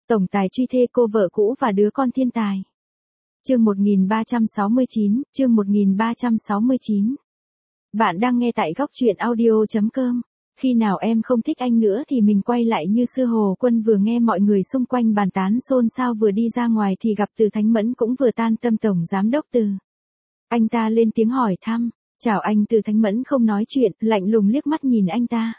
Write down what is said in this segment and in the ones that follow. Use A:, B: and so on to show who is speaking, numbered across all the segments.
A: Tổng tài truy thê cô vợ cũ và đứa con thiên tài. Chương 1369, chương 1369. Bạn đang nghe tại góc truyện audio.com. Khi nào em không thích anh nữa thì mình quay lại như xưa. Hồ Quân vừa nghe mọi người xung quanh bàn tán xôn xao vừa đi ra ngoài thì gặp Từ Thánh Mẫn cũng vừa tan tâm. Tổng giám đốc Từ. Anh ta lên tiếng hỏi thăm. Chào anh. Từ Thánh Mẫn không nói chuyện, lạnh lùng liếc mắt nhìn anh ta.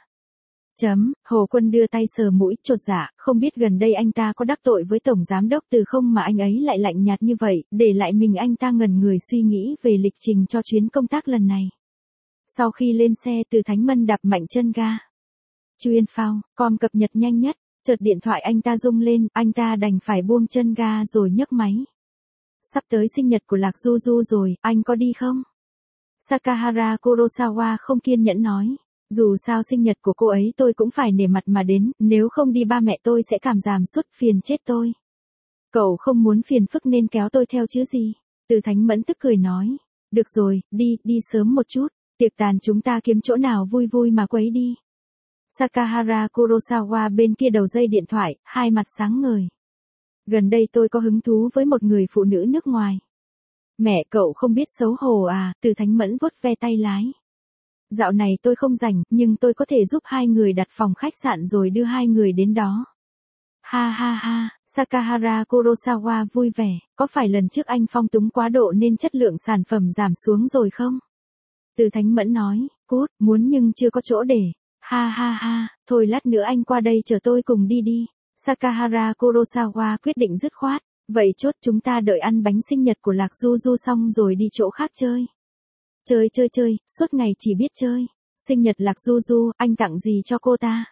A: Hồ Quân đưa tay sờ mũi, chột dạ, không biết gần đây anh ta có đắc tội với Tổng Giám đốc Từ không mà anh ấy lại lạnh nhạt như vậy, để lại mình anh ta ngẩn người suy nghĩ về lịch trình cho chuyến công tác lần này. Sau khi lên xe, Từ Thánh Mẫn đạp mạnh chân ga. Chuyên phao, com cập nhật nhanh nhất, chợt điện thoại anh ta rung lên, anh ta đành phải buông chân ga rồi nhấc máy. Sắp tới sinh nhật của Lạc Du Du rồi, anh có đi không? Sakahara Kurosawa không kiên nhẫn nói. Dù sao sinh nhật của cô ấy tôi cũng phải nể mặt mà đến, nếu không đi ba mẹ tôi sẽ cảm giảm sút phiền chết tôi. Cậu không muốn phiền phức nên kéo tôi theo chứ gì? Từ Thánh Mẫn tức cười nói. Được rồi, đi sớm một chút, tiệc tàn chúng ta kiếm chỗ nào vui vui mà quấy đi. Sakahara Kurosawa bên kia đầu dây điện thoại, hai mặt sáng ngời. Gần đây tôi có hứng thú với một người phụ nữ nước ngoài. Mẹ cậu không biết xấu hổ à? Từ Thánh Mẫn vuốt ve tay lái. Dạo này tôi không rảnh, nhưng tôi có thể giúp hai người đặt phòng khách sạn rồi đưa hai người đến đó. Ha ha ha, Sakahara Kurosawa vui vẻ, có phải lần trước anh phong túng quá độ nên chất lượng sản phẩm giảm xuống rồi không? Từ Thánh Mẫn nói, cút, muốn nhưng chưa có chỗ để. Ha ha ha, thôi lát nữa anh qua đây chờ tôi cùng đi. Sakahara Kurosawa quyết định dứt khoát, vậy chốt chúng ta đợi ăn bánh sinh nhật của Lạc Du Du xong rồi đi chỗ khác chơi. Chơi, suốt ngày chỉ biết chơi. Sinh nhật Lạc Du Du, anh tặng gì cho cô ta?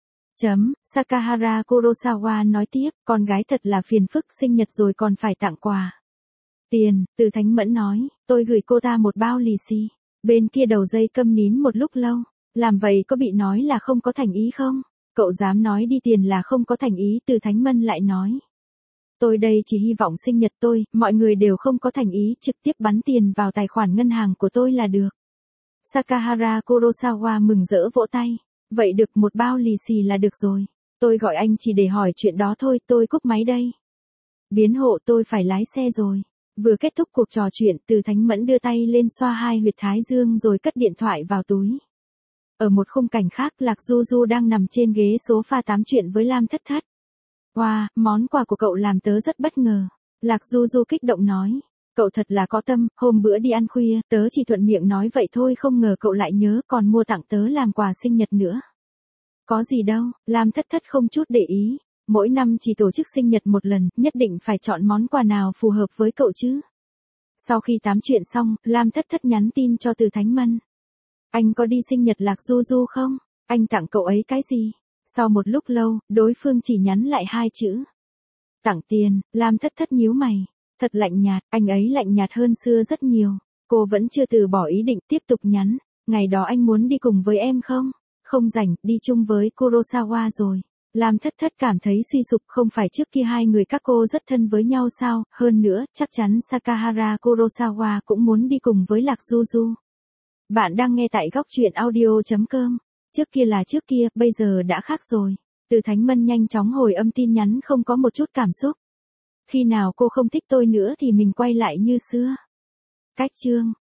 A: Sakahara Kurosawa nói tiếp, con gái thật là phiền phức, sinh nhật rồi còn phải tặng quà. Tiền, Từ Thánh Mẫn nói, tôi gửi cô ta một bao lì xì. Bên kia đầu dây câm nín một lúc lâu, làm vậy có bị nói là không có thành ý không? Cậu dám nói đi tiền là không có thành ý? Từ Thánh Mẫn lại nói. Tôi đây chỉ hy vọng sinh nhật tôi, mọi người đều không có thành ý, trực tiếp bắn tiền vào tài khoản ngân hàng của tôi là được. Sakahara Kurosawa mừng rỡ vỗ tay. Vậy được, một bao lì xì là được rồi. Tôi gọi anh chỉ để hỏi chuyện đó thôi, tôi cúp máy đây. Biến hộ, tôi phải lái xe rồi. Vừa kết thúc cuộc trò chuyện, Từ Thánh Mẫn đưa tay lên xoa hai huyệt thái dương rồi cất điện thoại vào túi. Ở một khung cảnh khác, Lạc Du Du đang nằm trên ghế sofa tám chuyện với Lam Thất Thất. Wow, món quà của cậu làm tớ rất bất ngờ. Lạc Du Du kích động nói. Cậu thật là có tâm, hôm bữa đi ăn khuya, tớ chỉ thuận miệng nói vậy thôi không ngờ cậu lại nhớ còn mua tặng tớ làm quà sinh nhật nữa. Có gì đâu, Lam Thất Thất không chút để ý. Mỗi năm chỉ tổ chức sinh nhật một lần, nhất định phải chọn món quà nào phù hợp với cậu chứ. Sau khi tám chuyện xong, Lam Thất Thất nhắn tin cho Từ Thánh Mẫn. Anh có đi sinh nhật Lạc Du Du không? Anh tặng cậu ấy cái gì? Sau một lúc lâu, đối phương chỉ nhắn lại hai chữ. Tặng tiền. Lam Thất Thất nhíu mày. Thật lạnh nhạt, anh ấy lạnh nhạt hơn xưa rất nhiều. Cô vẫn chưa từ bỏ ý định, tiếp tục nhắn. Ngày đó anh muốn đi cùng với em không? Không rảnh, đi chung với Kurosawa rồi. Lam Thất Thất cảm thấy suy sụp, không phải trước kia hai người các cô rất thân với nhau sao? Hơn nữa, chắc chắn Sakahara Kurosawa cũng muốn đi cùng với Lạc Du Du. Bạn đang nghe tại góc truyện audio.com. Trước kia là trước kia, bây giờ đã khác rồi. Từ Thánh Mẫn nhanh chóng hồi âm tin nhắn không có một chút cảm xúc. Khi nào cô không thích tôi nữa thì mình quay lại như xưa. Cách chương.